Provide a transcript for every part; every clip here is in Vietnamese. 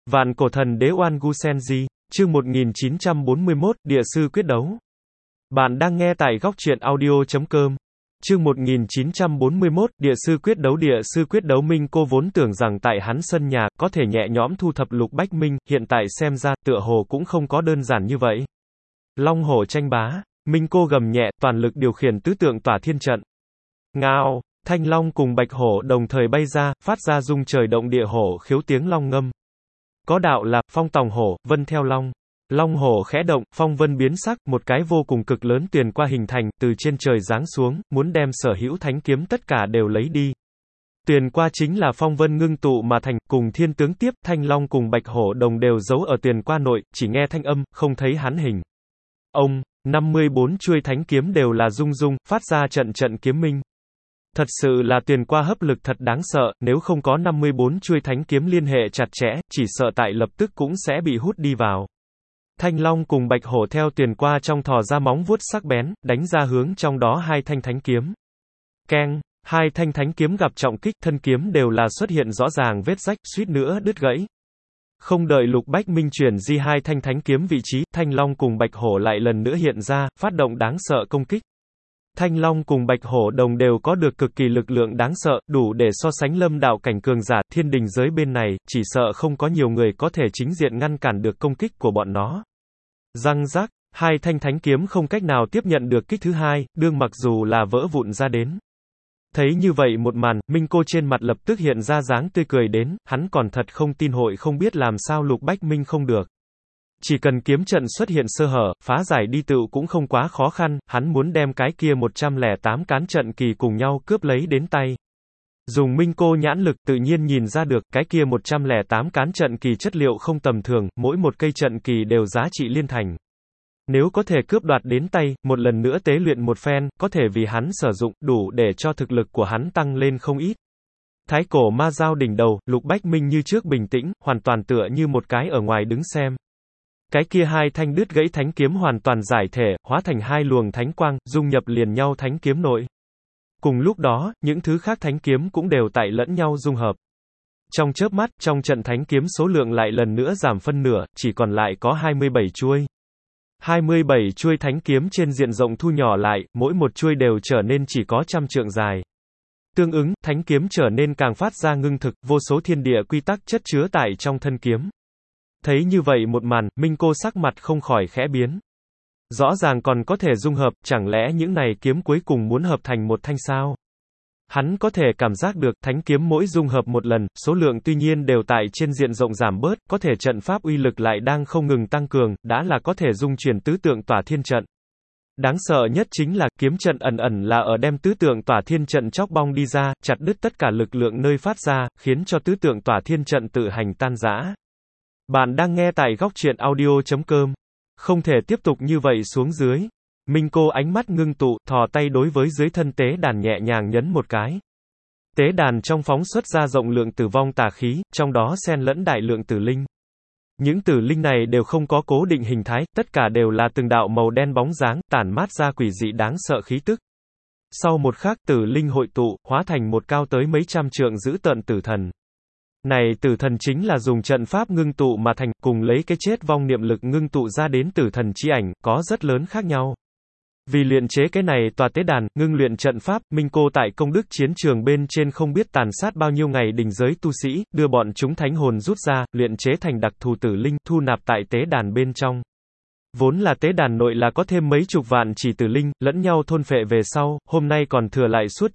Vạn cổ thần đế Oan Gu Senji, chương 1941, địa sư quyết đấu. Bạn đang nghe tại góc truyện audio.com. Chương 1941, địa sư quyết đấu Minh Cô vốn tưởng rằng tại hắn sân nhà, có thể nhẹ nhõm thu thập Lục Bách Minh, hiện tại xem ra, tựa hồ cũng không có đơn giản như vậy. Long hổ tranh bá, Minh Cô gầm nhẹ, toàn lực điều khiển tứ tượng tỏa thiên trận. Ngao, Thanh Long cùng Bạch Hổ đồng thời bay ra, phát ra rung trời động địa hổ khiếu tiếng long ngâm. Có đạo là, phong tòng hổ, vân theo long. Long hổ khẽ động, phong vân biến sắc, một cái vô cùng cực lớn tuyền qua hình thành, từ trên trời giáng xuống, muốn đem sở hữu thánh kiếm tất cả đều lấy đi. Tuyền qua chính là phong vân ngưng tụ mà thành, cùng thiên tướng tiếp, Thanh Long cùng Bạch Hổ đồng đều giấu ở tuyền qua nội, chỉ nghe thanh âm, không thấy hắn hình. Ông, 54 chuôi thánh kiếm đều là rung rung, phát ra trận trận kiếm minh. Thật sự là tuyền qua hấp lực thật đáng sợ, nếu không có 54 chuôi thánh kiếm liên hệ chặt chẽ, chỉ sợ tại lập tức cũng sẽ bị hút đi vào. Thanh Long cùng Bạch Hổ theo tuyền qua trong thò ra móng vuốt sắc bén, đánh ra hướng trong đó hai thanh thánh kiếm. Keng, hai thanh thánh kiếm gặp trọng kích, thân kiếm đều là xuất hiện rõ ràng vết rách, suýt nữa đứt gãy. Không đợi Lục Bách Minh chuyển di hai thanh thánh kiếm vị trí, Thanh Long cùng Bạch Hổ lại lần nữa hiện ra, phát động đáng sợ công kích. Thanh Long cùng Bạch Hổ đồng đều có được cực kỳ lực lượng đáng sợ, đủ để so sánh lâm đạo cảnh cường giả, thiên đình giới bên này, chỉ sợ không có nhiều người có thể chính diện ngăn cản được công kích của bọn nó. Răng rắc, hai thanh thánh kiếm không cách nào tiếp nhận được kích thứ hai, đương mặc dù là vỡ vụn ra đến. Thấy như vậy một màn, Minh Cô trên mặt lập tức hiện ra dáng tươi cười đến, hắn còn thật không tin hội không biết làm sao Lục Bách Minh không được. Chỉ cần kiếm trận xuất hiện sơ hở, phá giải đi tựu cũng không quá khó khăn, hắn muốn đem cái kia 108 cán trận kỳ cùng nhau cướp lấy đến tay. Dùng Minh Cô nhãn lực tự nhiên nhìn ra được, cái kia 108 cán trận kỳ chất liệu không tầm thường, mỗi một cây trận kỳ đều giá trị liên thành. Nếu có thể cướp đoạt đến tay, một lần nữa tế luyện một phen, có thể vì hắn sử dụng, đủ để cho thực lực của hắn tăng lên không ít. Thái cổ ma giao đỉnh đầu, Lục Bách Minh như trước bình tĩnh, hoàn toàn tựa như một cái ở ngoài đứng xem. Cái kia hai thanh đứt gãy thánh kiếm hoàn toàn giải thể, hóa thành hai luồng thánh quang, dung nhập liền nhau thánh kiếm nội. Cùng lúc đó, những thứ khác thánh kiếm cũng đều tại lẫn nhau dung hợp. Trong chớp mắt, trong trận thánh kiếm số lượng lại lần nữa giảm phân nửa, chỉ còn lại có 27 chuôi. 27 chuôi thánh kiếm trên diện rộng thu nhỏ lại, mỗi một chuôi đều trở nên chỉ có 100 trượng dài. Tương ứng, thánh kiếm trở nên càng phát ra ngưng thực, vô số thiên địa quy tắc chất chứa tại trong thân kiếm. Thấy như vậy một màn, Minh Cô sắc mặt không khỏi khẽ biến. Rõ ràng còn có thể dung hợp, chẳng lẽ những này kiếm cuối cùng muốn hợp thành một thanh sao? Hắn có thể cảm giác được, thánh kiếm mỗi dung hợp một lần, số lượng tuy nhiên đều tại trên diện rộng giảm bớt, có thể trận pháp uy lực lại đang không ngừng tăng cường, đã là có thể dung chuyển tứ tượng tỏa thiên trận. Đáng sợ nhất chính là, kiếm trận ẩn ẩn là ở đem tứ tượng tỏa thiên trận chóc bong đi ra, chặt đứt tất cả lực lượng nơi phát ra, khiến cho tứ tượng tỏa thiên trận tự hành tan rã. Bạn đang nghe tại góc truyện audio.com. Không thể tiếp tục như vậy xuống dưới. Minh Cô ánh mắt ngưng tụ, thò tay đối với dưới thân tế đàn nhẹ nhàng nhấn một cái. Tế đàn trong phóng xuất ra rộng lượng tử vong tà khí, trong đó xen lẫn đại lượng tử linh. Những tử linh này đều không có cố định hình thái, tất cả đều là từng đạo màu đen bóng dáng, tản mát ra quỷ dị đáng sợ khí tức. Sau một khắc, tử linh hội tụ, hóa thành một cao tới mấy trăm trượng dữ tợn tử thần. Này tử thần chính là dùng trận pháp ngưng tụ mà thành, cùng lấy cái chết vong niệm lực ngưng tụ ra đến tử thần chi ảnh, có rất lớn khác nhau. Vì luyện chế cái này tòa tế đàn, ngưng luyện trận pháp, Minh Cô tại công đức chiến trường bên trên không biết tàn sát bao nhiêu ngày đình giới tu sĩ, đưa bọn chúng thánh hồn rút ra, luyện chế thành đặc thù tử linh, thu nạp tại tế đàn bên trong. Vốn là tế đàn nội là có thêm mấy chục vạn chỉ tử linh, lẫn nhau thôn phệ về sau, hôm nay còn thừa lại suốt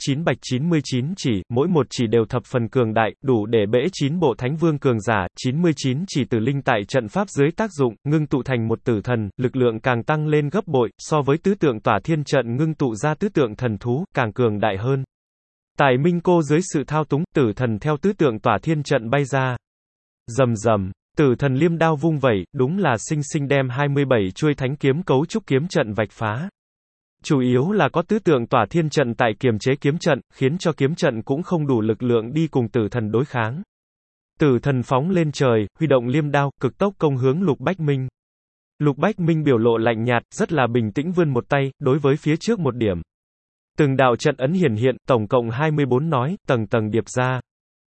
999 chỉ, mỗi một chỉ đều thập phần cường đại, đủ để bễ 9 bộ thánh vương cường giả, 99 chỉ tử linh tại trận pháp dưới tác dụng, ngưng tụ thành một tử thần, lực lượng càng tăng lên gấp bội, so với tứ tượng tỏa thiên trận ngưng tụ ra tứ tượng thần thú, càng cường đại hơn. Tại Minh Cô dưới sự thao túng, tử thần theo tứ tượng tỏa thiên trận bay ra. Rầm rầm. Tử thần liêm đao vung vẩy, đúng là sinh sinh đem 27 chuôi thánh kiếm cấu trúc kiếm trận vạch phá. Chủ yếu là có tứ tượng tỏa thiên trận tại kiềm chế kiếm trận, khiến cho kiếm trận cũng không đủ lực lượng đi cùng tử thần đối kháng. Tử thần phóng lên trời, huy động liêm đao, cực tốc công hướng Lục Bách Minh. Lục Bách Minh biểu lộ lạnh nhạt, rất là bình tĩnh vươn một tay, đối với phía trước một điểm. Từng đạo trận ấn hiển hiện, tổng cộng 24 nói, tầng tầng điệp ra.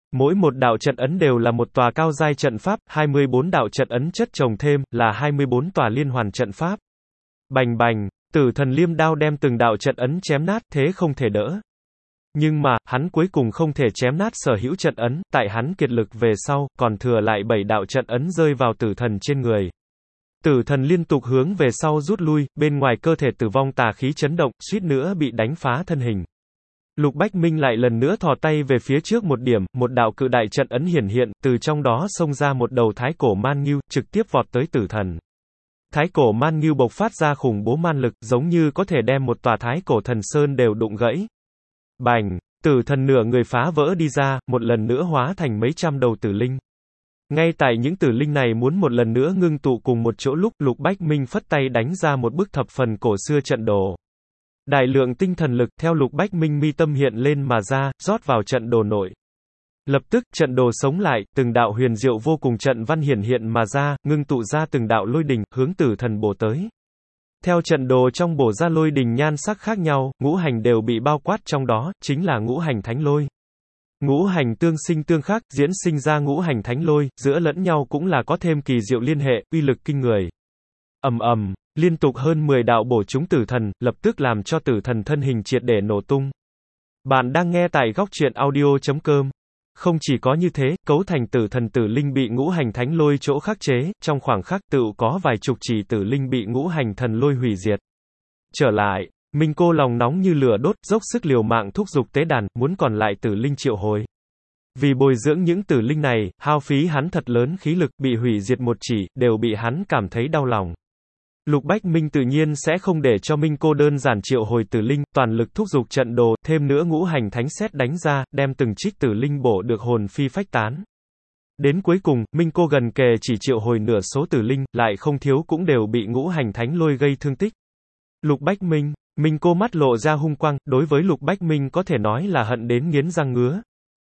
Mỗi một đạo trận ấn đều là một tòa cao giai trận pháp, 24 đạo trận ấn chất chồng thêm, là 24 tòa liên hoàn trận pháp. Bành bành, Tử Thần liêm đao đem từng đạo trận ấn chém nát, thế không thể đỡ. Nhưng mà, hắn cuối cùng không thể chém nát sở hữu trận ấn, tại hắn kiệt lực về sau, còn thừa lại 7 đạo trận ấn rơi vào Tử Thần trên người. Tử Thần liên tục hướng về sau rút lui, bên ngoài cơ thể tử vong tà khí chấn động, suýt nữa bị đánh phá thân hình. Lục Bách Minh lại lần nữa thò tay về phía trước một điểm, một đạo cự đại trận ấn hiển hiện, từ trong đó xông ra một đầu thái cổ man ngưu, trực tiếp vọt tới Tử Thần. Thái cổ man ngưu bộc phát ra khủng bố man lực, giống như có thể đem một tòa thái cổ thần sơn đều đụng gãy. Bành, Tử Thần nửa người phá vỡ đi ra, một lần nữa hóa thành mấy trăm đầu tử linh. Ngay tại những tử linh này muốn một lần nữa ngưng tụ cùng một chỗ lúc, Lục Bách Minh phất tay đánh ra một bức thập phần cổ xưa trận đồ. Đại lượng tinh thần lực theo Lục Bách Minh mi tâm hiện lên mà ra, rót vào trận đồ nội. Lập tức, trận đồ sống lại, từng đạo huyền diệu vô cùng trận văn hiển hiện mà ra, ngưng tụ ra từng đạo lôi đình, hướng Tử Thần bổ tới. Theo trận đồ trong bổ ra lôi đình nhan sắc khác nhau, ngũ hành đều bị bao quát trong đó, chính là ngũ hành thánh lôi. Ngũ hành tương sinh tương khắc, diễn sinh ra ngũ hành thánh lôi, giữa lẫn nhau cũng là có thêm kỳ diệu liên hệ, uy lực kinh người. Ầm ầm, liên tục hơn 10 đạo bổ trúng Tử Thần, lập tức làm cho Tử Thần thân hình triệt để nổ tung. Bạn đang nghe tại góc truyện audio.com. Không chỉ có như thế, cấu thành Tử Thần tử linh bị ngũ hành thánh lôi chỗ khắc chế, trong khoảng khắc tựu có vài chục chỉ tử linh bị ngũ hành thần lôi hủy diệt. Trở lại, Minh Cô lòng nóng như lửa đốt, dốc sức liều mạng thúc giục tế đàn, muốn còn lại tử linh triệu hồi. Vì bồi dưỡng những tử linh này, hao phí hắn thật lớn khí lực, bị hủy diệt một chỉ, đều bị hắn cảm thấy đau lòng. Lục Bách Minh tự nhiên sẽ không để cho Minh Cô đơn giản triệu hồi tử linh, toàn lực thúc giục trận đồ, thêm nữa ngũ hành thánh sét đánh ra, đem từng trích tử linh bổ được hồn phi phách tán. Đến cuối cùng, Minh Cô gần kề chỉ triệu hồi nửa số tử linh, lại không thiếu cũng đều bị ngũ hành thánh lôi gây thương tích. Lục Bách Minh, Minh Cô mắt lộ ra hung quang, đối với Lục Bách Minh có thể nói là hận đến nghiến răng ngứa.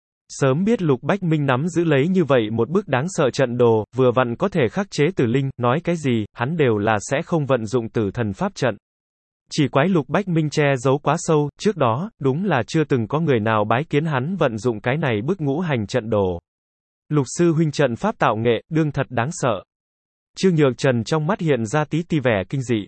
Sớm biết Lục Bách Minh nắm giữ lấy như vậy một bức đáng sợ trận đồ, vừa vặn có thể khắc chế tử linh, nói cái gì, hắn đều là sẽ không vận dụng Tử Thần pháp trận. Chỉ quái Lục Bách Minh che giấu quá sâu, trước đó, đúng là chưa từng có người nào bái kiến hắn vận dụng cái này bức ngũ hành trận đồ. Lục sư huynh trận pháp tạo nghệ, đương thật đáng sợ. Trương Nhược Trần trong mắt hiện ra tí ti vẻ kinh dị.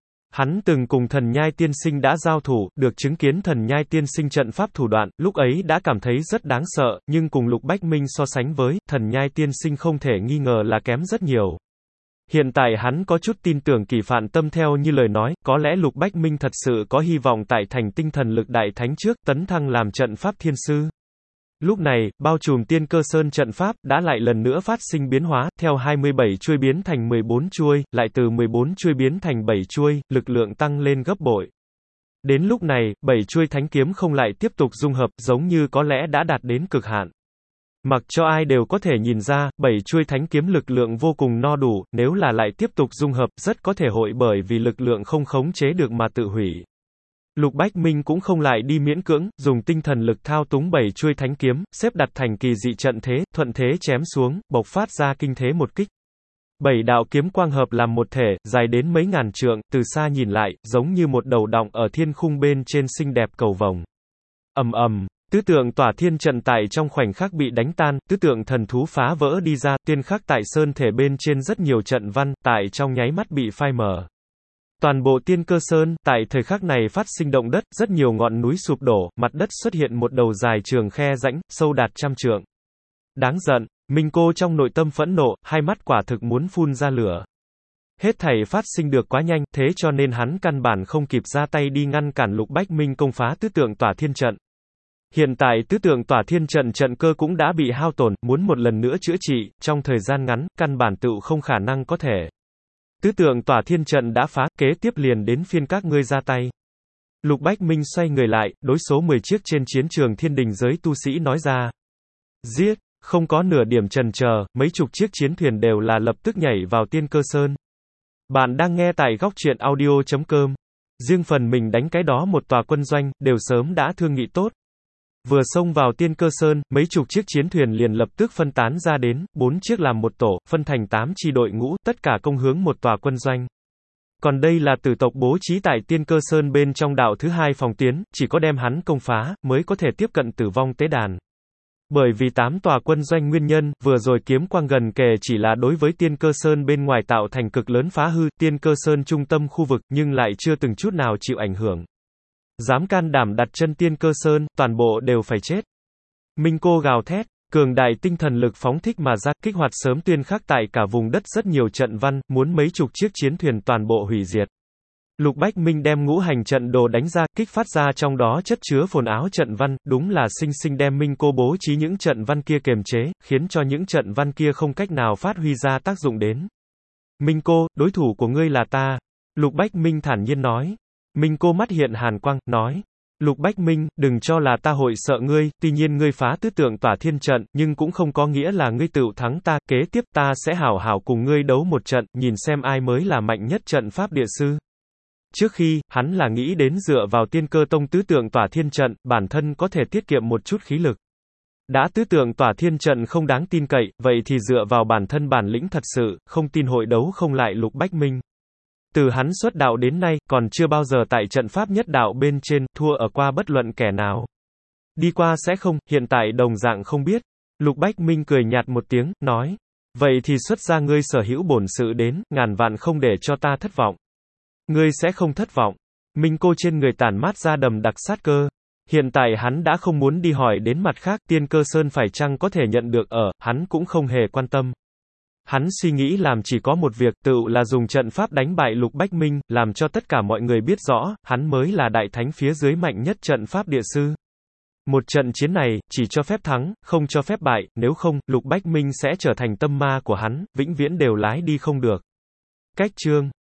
Hắn từng cùng Thần Nhai Tiên Sinh đã giao thủ, được chứng kiến Thần Nhai Tiên Sinh trận pháp thủ đoạn, lúc ấy đã cảm thấy rất đáng sợ, nhưng cùng Lục Bách Minh so sánh với, Thần Nhai Tiên Sinh không thể nghi ngờ là kém rất nhiều. Hiện tại hắn có chút tin tưởng Kỷ Phạn Tâm theo như lời nói, có lẽ Lục Bách Minh thật sự có hy vọng tại thành tinh thần lực đại thánh trước, tấn thăng làm trận pháp thiên sư. Lúc này, bao trùm Tiên Cơ Sơn trận pháp, đã lại lần nữa phát sinh biến hóa, theo 27 chuôi biến thành 14 chuôi, lại từ 14 chuôi biến thành 7 chuôi, lực lượng tăng lên gấp bội. Đến lúc này, 7 chuôi thánh kiếm không lại tiếp tục dung hợp, giống như có lẽ đã đạt đến cực hạn. Mặc cho ai đều có thể nhìn ra, 7 chuôi thánh kiếm lực lượng vô cùng no đủ, nếu là lại tiếp tục dung hợp, rất có thể hội bởi vì lực lượng không khống chế được mà tự hủy. Lục Bách Minh cũng không lại đi miễn cưỡng, dùng tinh thần lực thao túng 7 chuôi thánh kiếm, xếp đặt thành kỳ dị trận thế, thuận thế chém xuống, bộc phát ra kinh thế một kích. 7 đạo kiếm quang hợp làm một thể, dài đến mấy ngàn trượng, từ xa nhìn lại, giống như một đầu đọng ở thiên khung bên trên xinh đẹp cầu vồng. Ầm ầm, tứ tượng tỏa thiên trận tại trong khoảnh khắc bị đánh tan, tứ tượng thần thú phá vỡ đi ra, tiên khắc tại sơn thể bên trên rất nhiều trận văn, tại trong nháy mắt bị phai mờ. Toàn bộ Tiên Cơ Sơn, tại thời khắc này phát sinh động đất, rất nhiều ngọn núi sụp đổ, mặt đất xuất hiện một đầu dài trường khe rãnh, sâu đạt trăm trượng. Đáng giận, Minh Cô trong nội tâm phẫn nộ, hai mắt quả thực muốn phun ra lửa. Hết thảy phát sinh được quá nhanh, thế cho nên hắn căn bản không kịp ra tay đi ngăn cản Lục Bách Minh công phá tứ tượng tỏa thiên trận. Hiện tại tứ tượng tỏa thiên trận trận cơ cũng đã bị hao tổn, muốn một lần nữa chữa trị, trong thời gian ngắn, căn bản tựu không khả năng có thể. Tứ tượng tỏa thiên trận đã phá, kế tiếp liền đến phiên các ngươi ra tay. Lục Bách Minh xoay người lại, đối số 10 chiếc trên chiến trường thiên đình giới tu sĩ nói ra. Giết, không có nửa điểm chần chờ, mấy chục chiếc chiến thuyền đều là lập tức nhảy vào Tiên Cơ Sơn. Bạn đang nghe tại góc truyện audio.com. Riêng phần mình đánh cái đó một tòa quân doanh, đều sớm đã thương nghị tốt. Vừa xông vào Tiên Cơ Sơn, mấy chục chiếc chiến thuyền liền lập tức phân tán ra đến, 4 chiếc làm một tổ, phân thành 8 chi đội ngũ, tất cả công hướng một tòa quân doanh. Còn đây là tử tộc bố trí tại Tiên Cơ Sơn bên trong đạo thứ hai phòng tuyến, chỉ có đem hắn công phá, mới có thể tiếp cận tử vong tế đàn. Bởi vì 8 tòa quân doanh nguyên nhân, vừa rồi kiếm quang gần kề chỉ là đối với Tiên Cơ Sơn bên ngoài tạo thành cực lớn phá hư, Tiên Cơ Sơn trung tâm khu vực, nhưng lại chưa từng chút nào chịu ảnh hưởng. Dám can đảm đặt chân Tiên Cơ Sơn, toàn bộ đều phải chết. Minh Cô gào thét, cường đại tinh thần lực phóng thích mà ra, kích hoạt sớm tuyên khắc tại cả vùng đất rất nhiều trận văn, muốn mấy chục chiếc chiến thuyền toàn bộ hủy diệt. Lục Bách Minh đem ngũ hành trận đồ đánh ra, kích phát ra trong đó chất chứa phồn áo trận văn, đúng là sinh sinh đem Minh Cô bố trí những trận văn kia kiềm chế, khiến cho những trận văn kia không cách nào phát huy ra tác dụng đến. Minh Cô, đối thủ của ngươi là ta. Lục Bách Minh thản nhiên nói. Minh Cô mắt hiện hàn quang, nói. Lục Bách Minh, đừng cho là ta hội sợ ngươi, tuy nhiên ngươi phá tứ tượng tỏa thiên trận, nhưng cũng không có nghĩa là ngươi tựu thắng ta, kế tiếp ta sẽ hảo hảo cùng ngươi đấu một trận, nhìn xem ai mới là mạnh nhất trận pháp địa sư. Trước khi, hắn là nghĩ đến dựa vào Tiên Cơ Tông tứ tượng tỏa thiên trận, bản thân có thể tiết kiệm một chút khí lực. Đã tứ tượng tỏa thiên trận không đáng tin cậy, vậy thì dựa vào bản thân bản lĩnh thật sự, không tin hội đấu không lại Lục Bách Minh. Từ hắn xuất đạo đến nay, còn chưa bao giờ tại trận pháp nhất đạo bên trên, thua ở qua bất luận kẻ nào. Đi qua sẽ không, hiện tại đồng dạng không biết. Lục Bách Minh cười nhạt một tiếng, nói. Vậy thì xuất ra ngươi sở hữu bổn sự đến, ngàn vạn không để cho ta thất vọng. Ngươi sẽ không thất vọng. Minh Cô trên người tản mát ra đầm đặc sát cơ. Hiện tại hắn đã không muốn đi hỏi đến mặt khác, Tiên Cơ Sơn phải chăng có thể nhận được ở, hắn cũng không hề quan tâm. Hắn suy nghĩ làm chỉ có một việc, tự là dùng trận pháp đánh bại Lục Bách Minh, làm cho tất cả mọi người biết rõ, hắn mới là đại thánh phía dưới mạnh nhất trận pháp địa sư. Một trận chiến này, chỉ cho phép thắng, không cho phép bại, nếu không, Lục Bách Minh sẽ trở thành tâm ma của hắn, vĩnh viễn đều lái đi không được. Cách chương